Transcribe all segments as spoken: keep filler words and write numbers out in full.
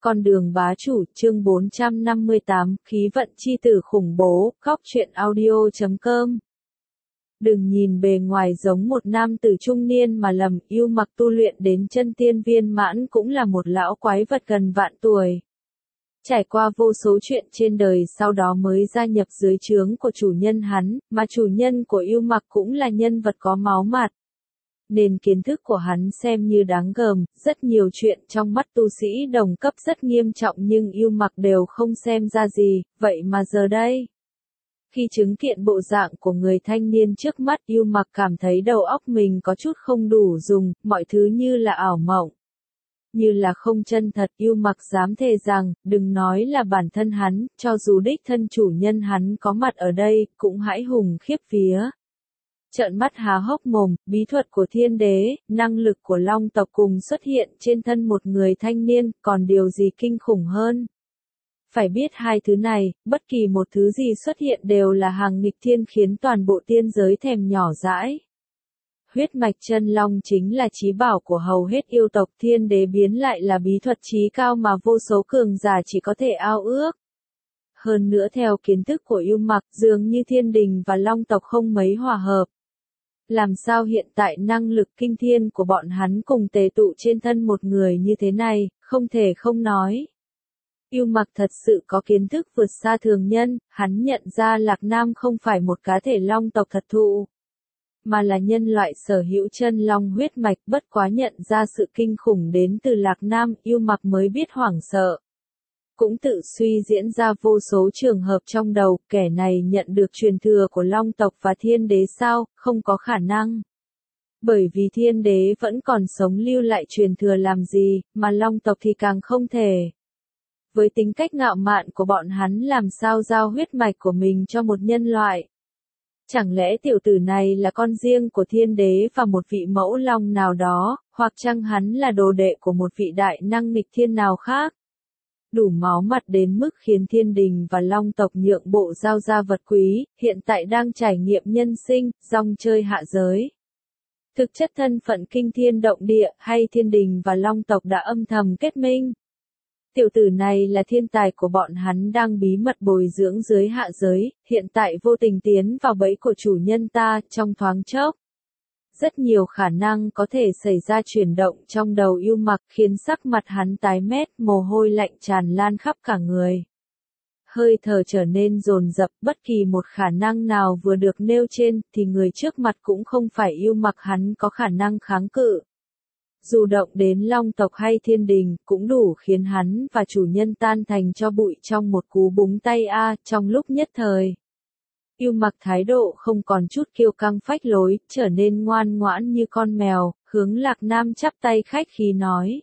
Con đường bá chủ, chương bốn trăm năm mươi tám, khí vận chi tử khủng bố, khóc chuyện audio chấm com. Đừng nhìn bề ngoài giống một nam tử trung niên mà lầm, yêu mặc tu luyện đến chân tiên viên mãn cũng là một lão quái vật gần vạn tuổi. Trải qua vô số chuyện trên đời sau đó mới gia nhập dưới trướng của chủ nhân hắn, mà chủ nhân của yêu mặc cũng là nhân vật có máu mặt. Nên kiến thức của hắn xem như đáng gờm, rất nhiều chuyện trong mắt tu sĩ đồng cấp rất nghiêm trọng nhưng yêu mặc đều không xem ra gì, vậy mà giờ đây. Khi chứng kiện bộ dạng của người thanh niên trước mắt yêu mặc cảm thấy đầu óc mình có chút không đủ dùng, mọi thứ như là ảo mộng. Như là không chân thật yêu mặc dám thề rằng, đừng nói là bản thân hắn, cho dù đích thân chủ nhân hắn có mặt ở đây, cũng hãi hùng khiếp vía. Trợn mắt há hốc mồm, bí thuật của thiên đế, năng lực của long tộc cùng xuất hiện trên thân một người thanh niên, còn điều gì kinh khủng hơn? Phải biết hai thứ này, bất kỳ một thứ gì xuất hiện đều là hàng nghịch thiên khiến toàn bộ tiên giới thèm nhỏ dãi. Huyết mạch chân long chính là chí bảo của hầu hết yêu tộc, thiên đế biến lại là bí thuật chí cao mà vô số cường giả chỉ có thể ao ước. Hơn nữa theo kiến thức của yêu mặc, dường như thiên đình và long tộc không mấy hòa hợp. Làm sao hiện tại năng lực kinh thiên của bọn hắn cùng tề tụ trên thân một người như thế này, không thể không nói. Yêu mặc thật sự có kiến thức vượt xa thường nhân, hắn nhận ra Lạc Nam không phải một cá thể long tộc thật thụ, mà là nhân loại sở hữu chân long huyết mạch, bất quá nhận ra sự kinh khủng đến từ Lạc Nam, yêu mặc mới biết hoảng sợ. Cũng tự suy diễn ra vô số trường hợp trong đầu, kẻ này nhận được truyền thừa của long tộc và thiên đế sao, không có khả năng. Bởi vì thiên đế vẫn còn sống lưu lại truyền thừa làm gì, mà long tộc thì càng không thể. Với tính cách ngạo mạn của bọn hắn làm sao giao huyết mạch của mình cho một nhân loại. Chẳng lẽ tiểu tử này là con riêng của thiên đế và một vị mẫu long nào đó, hoặc chăng hắn là đồ đệ của một vị đại năng nghịch thiên nào khác? Đủ máu mặt đến mức khiến thiên đình và long tộc nhượng bộ giao ra vật quý, hiện tại đang trải nghiệm nhân sinh, rong chơi hạ giới. Thực chất thân phận kinh thiên động địa hay thiên đình và long tộc đã âm thầm kết minh. Tiểu tử này là thiên tài của bọn hắn đang bí mật bồi dưỡng dưới hạ giới, hiện tại vô tình tiến vào bẫy của chủ nhân ta trong thoáng chốc. Rất nhiều khả năng có thể xảy ra chuyển động trong đầu yêu mặc khiến sắc mặt hắn tái mét, mồ hôi lạnh tràn lan khắp cả người. Hơi thở trở nên dồn dập, bất kỳ một khả năng nào vừa được nêu trên thì người trước mặt cũng không phải yêu mặc hắn có khả năng kháng cự. Dù động đến long tộc hay thiên đình, cũng đủ khiến hắn và chủ nhân tan thành cho bụi trong một cú búng tay a trong lúc nhất thời. Yêu mặc thái độ không còn chút kiêu căng phách lối, trở nên ngoan ngoãn như con mèo, hướng Lạc Nam chắp tay khách khí nói.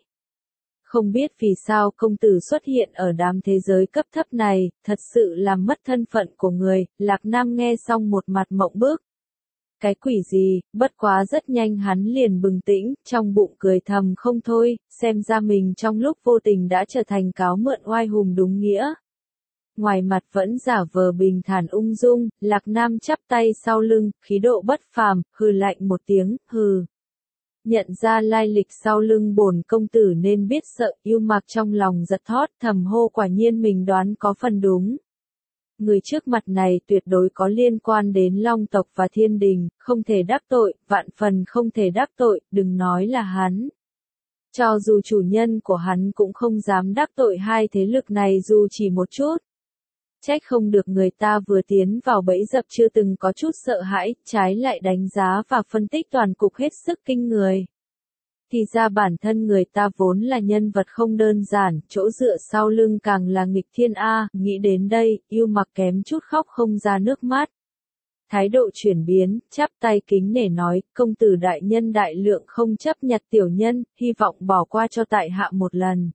Không biết vì sao công tử xuất hiện ở đám thế giới cấp thấp này, thật sự làm mất thân phận của người, Lạc Nam nghe xong một mặt mộng bức. Cái quỷ gì, bất quá rất nhanh hắn liền bừng tĩnh, trong bụng cười thầm không thôi, xem ra mình trong lúc vô tình đã trở thành cáo mượn oai hùng đúng nghĩa. Ngoài mặt vẫn giả vờ bình thản ung dung, Lạc Nam chắp tay sau lưng, khí độ bất phàm, hừ lạnh một tiếng, hừ. Nhận ra lai lịch sau lưng bổn công tử nên biết sợ, yêu mặc trong lòng giật thót, thầm hô quả nhiên mình đoán có phần đúng. Người trước mặt này tuyệt đối có liên quan đến long tộc và thiên đình, không thể đắc tội, vạn phần không thể đắc tội, đừng nói là hắn. Cho dù chủ nhân của hắn cũng không dám đắc tội hai thế lực này dù chỉ một chút. Trách không được người ta vừa tiến vào bẫy dập chưa từng có chút sợ hãi, trái lại đánh giá và phân tích toàn cục hết sức kinh người. Thì ra bản thân người ta vốn là nhân vật không đơn giản, chỗ dựa sau lưng càng là nghịch thiên a, nghĩ đến đây, yêu mặc kém chút khóc không ra nước mắt. Thái độ chuyển biến, chắp tay kính nể nói, công tử đại nhân đại lượng không chấp nhặt tiểu nhân, hy vọng bỏ qua cho tại hạ một lần.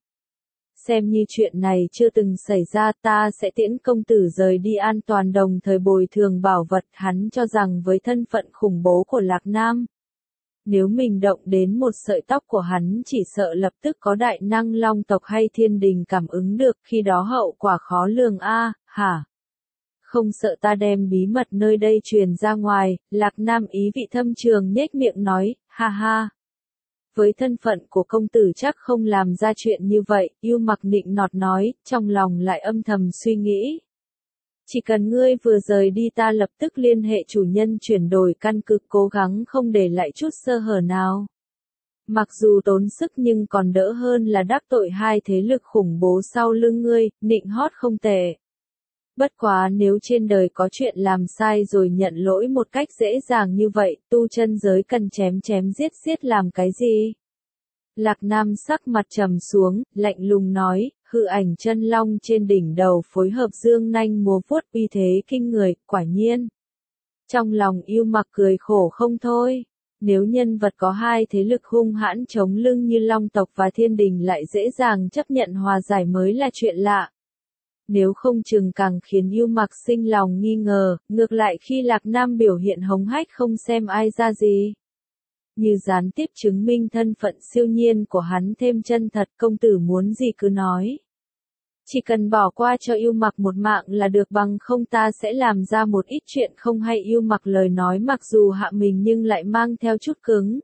Xem như chuyện này chưa từng xảy ra, ta sẽ tiễn công tử rời đi an toàn đồng thời bồi thường bảo vật. Hắn cho rằng với thân phận khủng bố của Lạc Nam, nếu mình động đến một sợi tóc của hắn chỉ sợ lập tức có đại năng long tộc hay thiên đình cảm ứng được, khi đó hậu quả khó lường a, hả? Không sợ ta đem bí mật nơi đây truyền ra ngoài, Lạc Nam ý vị thâm trường nhếch miệng nói, ha ha. Với thân phận của công tử chắc không làm ra chuyện như vậy, Yêu Mặc nịnh nọt nói, trong lòng lại âm thầm suy nghĩ. Chỉ cần ngươi vừa rời đi ta lập tức liên hệ chủ nhân chuyển đổi căn cứ, cố gắng không để lại chút sơ hở nào. Mặc dù tốn sức nhưng còn đỡ hơn là đắc tội hai thế lực khủng bố sau lưng ngươi, nịnh hót không tệ. Bất quá nếu trên đời có chuyện làm sai rồi nhận lỗi một cách dễ dàng như vậy, tu chân giới cần chém chém giết giết làm cái gì? Lạc Nam sắc mặt trầm xuống, lạnh lùng nói, hư ảnh chân long trên đỉnh đầu phối hợp dương nanh múa vuốt uy thế kinh người, quả nhiên. Trong lòng Yêu Mặc cười khổ không thôi. Nếu nhân vật có hai thế lực hung hãn chống lưng như Long tộc và Thiên đình lại dễ dàng chấp nhận hòa giải mới là chuyện lạ. Nếu không chừng càng khiến Yêu Mặc sinh lòng nghi ngờ, ngược lại khi Lạc Nam biểu hiện hống hách không xem ai ra gì. Như gián tiếp chứng minh thân phận siêu nhiên của hắn thêm chân thật, công tử muốn gì cứ nói. Chỉ cần bỏ qua cho Yêu Mặc một mạng là được, bằng không ta sẽ làm ra một ít chuyện không hay. Yêu Mặc lời nói mặc dù hạ mình nhưng lại mang theo chút cứng.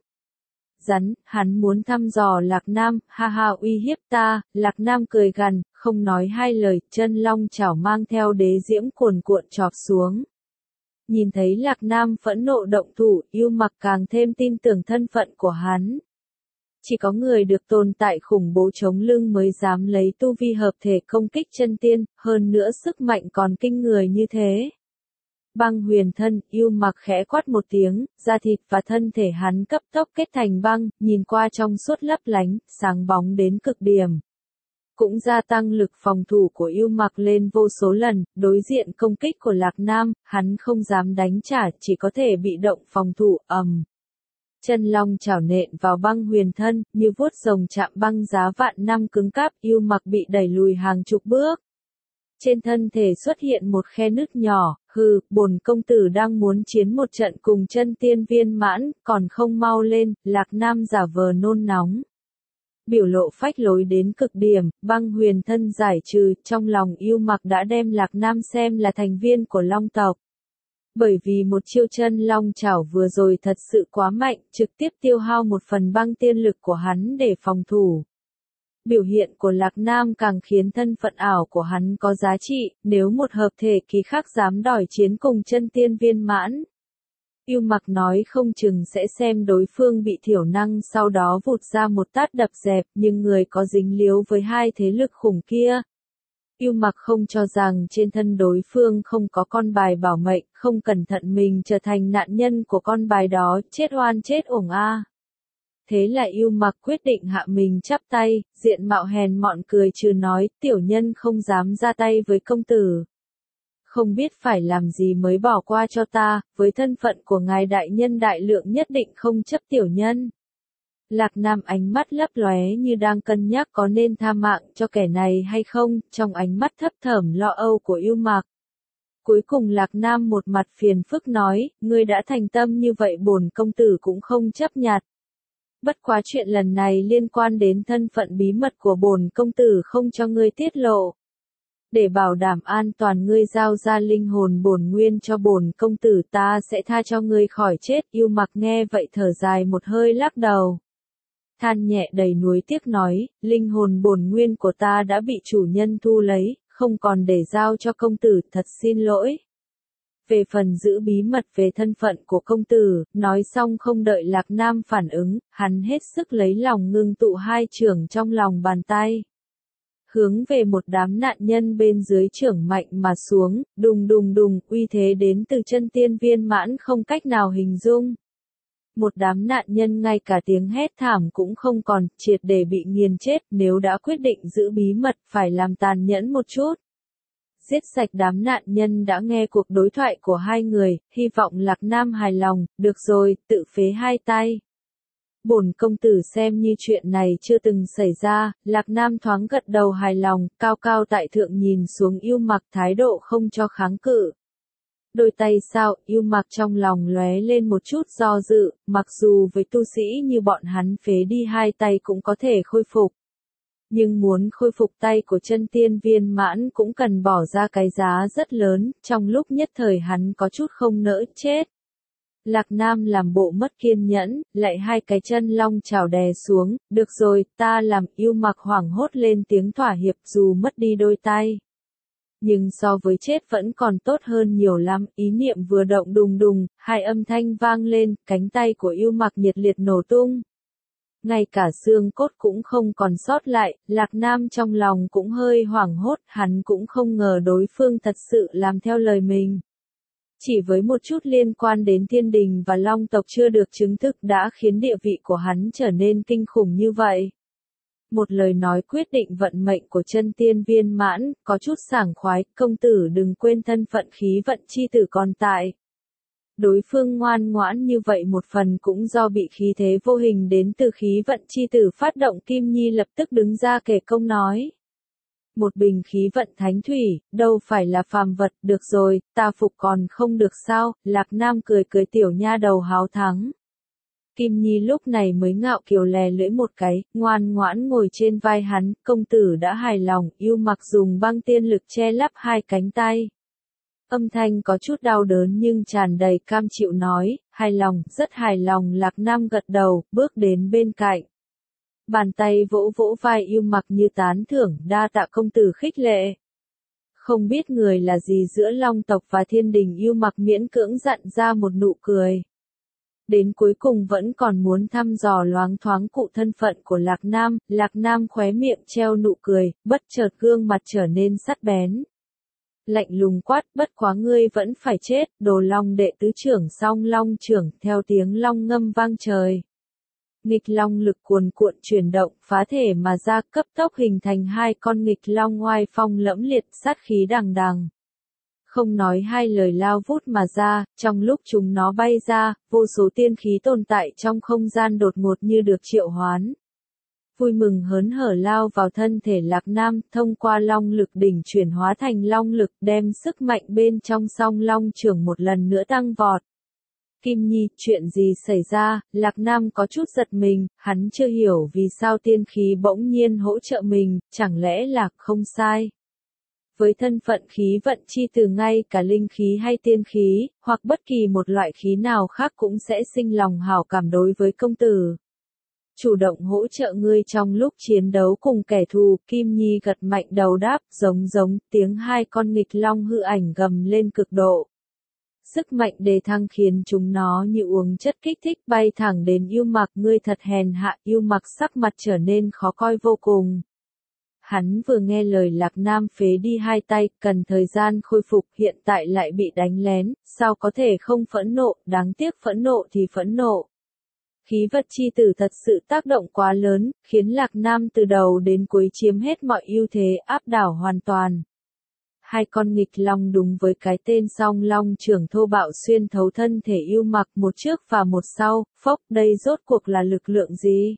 Rắn, hắn muốn thăm dò Lạc Nam, ha ha uy hiếp ta. Lạc Nam cười gằn, không nói hai lời, chân long chảo mang theo đế diễm cuồn cuộn chọp xuống. Nhìn thấy Lạc Nam phẫn nộ động thủ, Yêu Mặc càng thêm tin tưởng thân phận của hắn. Chỉ có người được tồn tại khủng bố chống lưng mới dám lấy tu vi hợp thể công kích chân tiên, hơn nữa sức mạnh còn kinh người như thế. Băng huyền thân, Yêu Mặc khẽ quát một tiếng, da thịt và thân thể hắn cấp tốc kết thành băng, nhìn qua trong suốt lấp lánh, sáng bóng đến cực điểm. Cũng gia tăng lực phòng thủ của Yêu Mặc lên vô số lần, đối diện công kích của Lạc Nam, hắn không dám đánh trả, chỉ có thể bị động phòng thủ, ầm. Chân long chảo nện vào băng huyền thân, như vuốt rồng chạm băng giá vạn năm cứng cáp, Yêu Mặc bị đẩy lùi hàng chục bước. Trên thân thể xuất hiện một khe nứt nhỏ, hừ, bổn công tử đang muốn chiến một trận cùng chân tiên viên mãn, còn không mau lên. Lạc Nam giả vờ nôn nóng. Biểu lộ phách lối đến cực điểm, băng huyền thân giải trừ, trong lòng Yêu Mặc đã đem Lạc Nam xem là thành viên của Long tộc. Bởi vì một chiêu chân long chảo vừa rồi thật sự quá mạnh, trực tiếp tiêu hao một phần băng tiên lực của hắn để phòng thủ. Biểu hiện của Lạc Nam càng khiến thân phận ảo của hắn có giá trị, nếu một hợp thể kỳ khác dám đòi chiến cùng chân tiên viên mãn. Yêu Mặc nói không chừng sẽ xem đối phương bị thiểu năng sau đó vụt ra một tát đập dẹp, nhưng người có dính líu với hai thế lực khủng kia. Yêu Mặc không cho rằng trên thân đối phương không có con bài bảo mệnh, không cẩn thận mình trở thành nạn nhân của con bài đó, chết oan chết uổng a. Thế là Yêu Mặc quyết định hạ mình chắp tay, diện mạo hèn mọn cười trừ nói, tiểu nhân không dám ra tay với công tử. Không biết phải làm gì mới bỏ qua cho ta, với thân phận của ngài đại nhân đại lượng nhất định không chấp tiểu nhân. Lạc Nam ánh mắt lấp lóe như đang cân nhắc có nên tha mạng cho kẻ này hay không, trong ánh mắt thấp thởm lo âu của Yêu Mặc. Cuối cùng Lạc Nam một mặt phiền phức nói, ngươi đã thành tâm như vậy bổn công tử cũng không chấp nhặt. Bất quá chuyện lần này liên quan đến thân phận bí mật của bổn công tử không cho ngươi tiết lộ. Để bảo đảm an toàn ngươi giao ra linh hồn bổn nguyên cho bổn công tử ta sẽ tha cho ngươi khỏi chết. Yêu Mặc nghe vậy thở dài một hơi lắc đầu. Than nhẹ đầy nuối tiếc nói, linh hồn bổn nguyên của ta đã bị chủ nhân thu lấy, không còn để giao cho công tử, thật xin lỗi. Về phần giữ bí mật về thân phận của công tử, nói xong không đợi Lạc Nam phản ứng, hắn hết sức lấy lòng ngưng tụ hai chưởng trong lòng bàn tay. Hướng về một đám nạn nhân bên dưới chưởng mạnh mà xuống, đùng đùng đùng, uy thế đến từ chân tiên viên mãn không cách nào hình dung. Một đám nạn nhân ngay cả tiếng hét thảm cũng không còn, triệt để bị nghiền chết, nếu đã quyết định giữ bí mật phải làm tàn nhẫn một chút. Giết sạch đám nạn nhân đã nghe cuộc đối thoại của hai người, hy vọng Lạc Nam hài lòng, được rồi, tự phế hai tay. Bổn công tử xem như chuyện này chưa từng xảy ra, Lạc Nam thoáng gật đầu hài lòng, cao cao tại thượng nhìn xuống Yêu Mặc thái độ không cho kháng cự. Đôi tay sao, Yêu Mặc trong lòng lóe lên một chút do dự, mặc dù với tu sĩ như bọn hắn phế đi hai tay cũng có thể khôi phục. Nhưng muốn khôi phục tay của chân tiên viên mãn cũng cần bỏ ra cái giá rất lớn, trong lúc nhất thời hắn có chút không nỡ chết. Lạc Nam làm bộ mất kiên nhẫn, lại hai cái chân long chảo đè xuống, được rồi, ta làm. Yêu Mặc hoảng hốt lên tiếng thỏa hiệp dù mất đi đôi tay. Nhưng so với chết vẫn còn tốt hơn nhiều lắm, ý niệm vừa động đùng đùng, hai âm thanh vang lên, cánh tay của Yêu Mặc nhiệt liệt nổ tung. Ngay cả xương cốt cũng không còn sót lại, Lạc Nam trong lòng cũng hơi hoảng hốt, hắn cũng không ngờ đối phương thật sự làm theo lời mình. Chỉ với một chút liên quan đến thiên đình và long tộc chưa được chứng thực đã khiến địa vị của hắn trở nên kinh khủng như vậy. Một lời nói quyết định vận mệnh của chân tiên viên mãn, có chút sảng khoái, công tử đừng quên thân phận khí vận chi tử còn tại. Đối phương ngoan ngoãn như vậy một phần cũng do bị khí thế vô hình đến từ khí vận chi tử phát động. Kim Nhi lập tức đứng ra kể công nói. Một bình khí vận thánh thủy, đâu phải là phàm vật, được rồi, ta phục còn không được sao, Lạc Nam cười cười tiểu nha đầu háo thắng. Kim Nhi lúc này mới ngạo kiều lè lưỡi một cái, ngoan ngoãn ngồi trên vai hắn, công tử đã hài lòng. Yêu Mặc dùng băng tiên lực che lấp hai cánh tay. Âm thanh có chút đau đớn nhưng tràn đầy cam chịu nói, hài lòng, rất hài lòng. Lạc Nam gật đầu, bước đến bên cạnh. Bàn tay vỗ vỗ vai Yêu Mặc như tán thưởng, đa tạ công tử khích lệ. Không biết người là gì giữa long tộc và thiên đình. Yêu Mặc miễn cưỡng dặn ra một nụ cười. Đến cuối cùng vẫn còn muốn thăm dò loáng thoáng cụ thân phận của Lạc Nam, Lạc Nam khóe miệng treo nụ cười, bất chợt gương mặt trở nên sắc bén. Lạnh lùng quát, bất quá ngươi vẫn phải chết, đồ long đệ tứ trưởng song long trưởng, theo tiếng long ngâm vang trời. Nghịch long lực cuồn cuộn chuyển động, phá thể mà ra, cấp tốc hình thành hai con nghịch long oai phong lẫm liệt, sát khí đằng đằng. Không nói hai lời lao vút mà ra, trong lúc chúng nó bay ra, vô số tiên khí tồn tại trong không gian đột ngột như được triệu hoán. Vui mừng hớn hở lao vào thân thể Lạc Nam, thông qua long lực đỉnh chuyển hóa thành long lực, đem sức mạnh bên trong song long trưởng một lần nữa tăng vọt. Kim Nhi, chuyện gì xảy ra? Lạc Nam có chút giật mình, hắn chưa hiểu vì sao tiên khí bỗng nhiên hỗ trợ mình, chẳng lẽ là không sai. Với thân phận khí vận chi từ ngay cả linh khí hay tiên khí, hoặc bất kỳ một loại khí nào khác cũng sẽ sinh lòng hảo cảm đối với công tử. Chủ động hỗ trợ ngươi trong lúc chiến đấu cùng kẻ thù. Kim Nhi gật mạnh đầu đáp, giống giống, tiếng hai con nghịch long hư ảnh gầm lên cực độ. Sức mạnh đề thăng khiến chúng nó như uống chất kích thích bay thẳng đến Yêu Mặc. Ngươi thật hèn hạ. Yêu Mặc sắc mặt trở nên khó coi vô cùng. Hắn vừa nghe lời Lạc Nam phế đi hai tay, cần thời gian khôi phục, hiện tại lại bị đánh lén, sao có thể không phẫn nộ, đáng tiếc phẫn nộ thì phẫn nộ. Khí vật chi tử thật sự tác động quá lớn, khiến Lạc Nam từ đầu đến cuối chiếm hết mọi ưu thế, áp đảo hoàn toàn. Hai con nghịch long đúng với cái tên song long trưởng thô bạo xuyên thấu thân thể Yêu Mặc, một trước và một sau, phốc, đây rốt cuộc là lực lượng gì?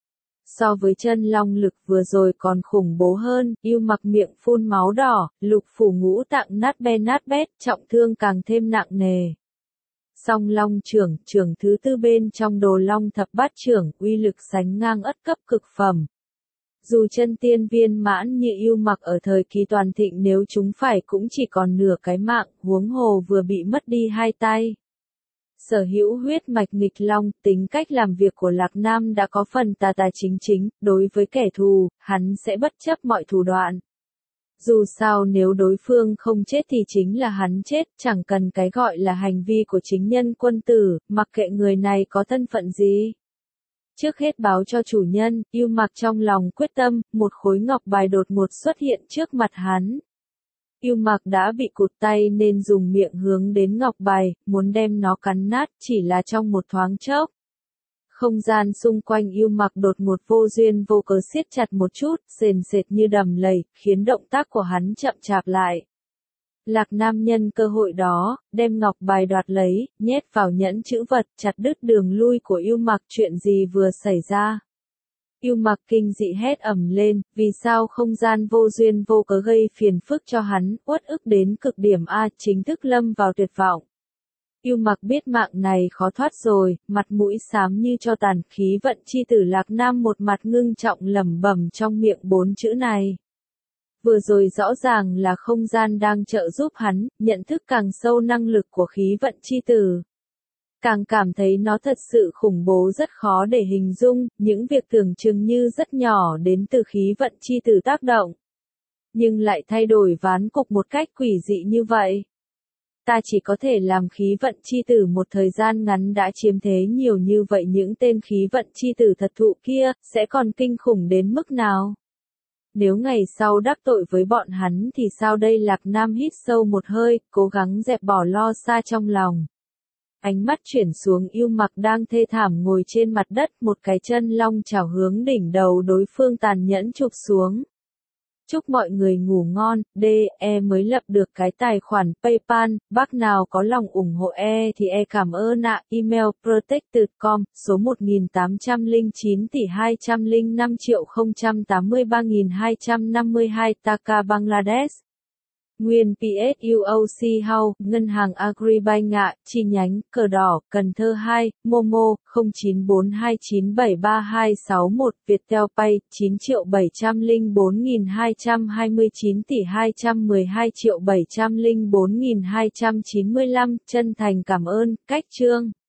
So với chân long lực vừa rồi còn khủng bố hơn. Yêu Mặc miệng phun máu đỏ, lục phủ ngũ tạng nát be nát bét, trọng thương càng thêm nặng nề. Song long trưởng, trưởng thứ tư bên trong đồ long thập bát trưởng, uy lực sánh ngang ất cấp cực phẩm. Dù chân tiên viên mãn như Yêu Mặc ở thời kỳ toàn thịnh nếu chúng phải cũng chỉ còn nửa cái mạng, huống hồ vừa bị mất đi hai tay. Sở hữu huyết mạch nghịch long, tính cách làm việc của Lạc Nam đã có phần tà tà chính chính, đối với kẻ thù, hắn sẽ bất chấp mọi thủ đoạn. Dù sao nếu đối phương không chết thì chính là hắn chết, chẳng cần cái gọi là hành vi của chính nhân quân tử, mặc kệ người này có thân phận gì. Trước hết báo cho chủ nhân, Yêu Mặc trong lòng quyết tâm, một khối ngọc bài đột ngột xuất hiện trước mặt hắn. Yêu Mặc đã bị cụt tay nên dùng miệng hướng đến ngọc bài, muốn đem nó cắn nát, chỉ là trong một thoáng chốc. Không gian xung quanh Yêu Mặc đột ngột vô duyên vô cớ siết chặt một chút, sền sệt như đầm lầy, khiến động tác của hắn chậm chạp lại. Lạc Nam nhân cơ hội đó, đem ngọc bài đoạt lấy, nhét vào nhẫn chữ vật, chặt đứt đường lui của Yêu Mặc. Chuyện gì vừa xảy ra? Yêu Mặc kinh dị hét ầm lên, vì sao không gian vô duyên vô cớ gây phiền phức cho hắn, uất ức đến cực điểm a, chính thức lâm vào tuyệt vọng. Yêu Mặc biết mạng này khó thoát rồi, mặt mũi xám như cho tàn, khí vận chi tử Lạc Nam một mặt ngưng trọng lẩm bẩm trong miệng bốn chữ này. Vừa rồi rõ ràng là không gian đang trợ giúp hắn, nhận thức càng sâu năng lực của khí vận chi tử. Càng cảm thấy nó thật sự khủng bố rất khó để hình dung, những việc tưởng chừng như rất nhỏ đến từ khí vận chi tử tác động. Nhưng lại thay đổi ván cục một cách quỷ dị như vậy. Ta chỉ có thể làm khí vận chi tử một thời gian ngắn đã chiếm thế nhiều như vậy những tên khí vận chi tử thật thụ kia, sẽ còn kinh khủng đến mức nào? Nếu ngày sau đắc tội với bọn hắn thì sao đây? Lạc Nam hít sâu một hơi, cố gắng dẹp bỏ lo xa trong lòng. Ánh mắt chuyển xuống Yêu Mặc đang thê thảm ngồi trên mặt đất, một cái chân long chảo hướng đỉnh đầu đối phương tàn nhẫn chụp xuống. Chúc mọi người ngủ ngon, đê e mới lập được cái tài khoản PayPal, bác nào có lòng ủng hộ E thì E cảm ơn ạ, email protected chấm com, số một nghìn tám trăm lẻ chín tỷ hai trăm lẻ năm triệu không trăm tám mươi ba nghìn hai trăm năm mươi hai Dhaka Bangladesh. Nguyên pê ét u o xê House, Ngân hàng Agribank ạ, chi nhánh, Cờ Đỏ, Cần Thơ hai, Momo, không chín bốn hai chín bảy ba hai sáu một, Viettel Pay, chín triệu bảy trăm lẻ bốn nghìn hai trăm hai mươi chín tỷ hai trăm mười hai triệu bảy trăm lẻ bốn nghìn hai trăm chín mươi lăm, chân thành cảm ơn, cách chương.